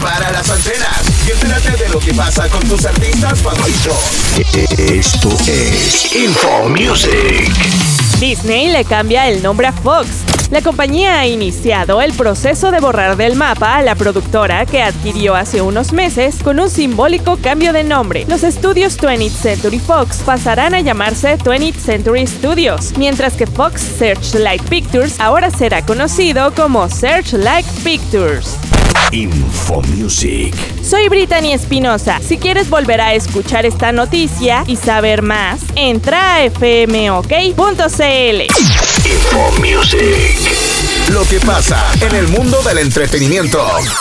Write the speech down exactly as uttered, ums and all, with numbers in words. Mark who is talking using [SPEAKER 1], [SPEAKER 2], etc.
[SPEAKER 1] Prepara las antenas y entérate de lo que pasa con tus artistas favoritos. Esto es Info Music.
[SPEAKER 2] Disney le cambia el nombre a Fox. La compañía ha iniciado el proceso de borrar del mapa a la productora que adquirió hace unos meses con un simbólico cambio de nombre. Los estudios twentieth Century Fox pasarán a llamarse twentieth Century Studios, mientras que Fox Searchlight Pictures ahora será conocido como Searchlight Pictures.
[SPEAKER 1] Info Music.
[SPEAKER 2] Soy Brittany Espinosa. Si quieres volver a escuchar esta noticia y saber más, entra a f m o k punto c l.
[SPEAKER 1] Info Music. Lo que pasa en el mundo del entretenimiento.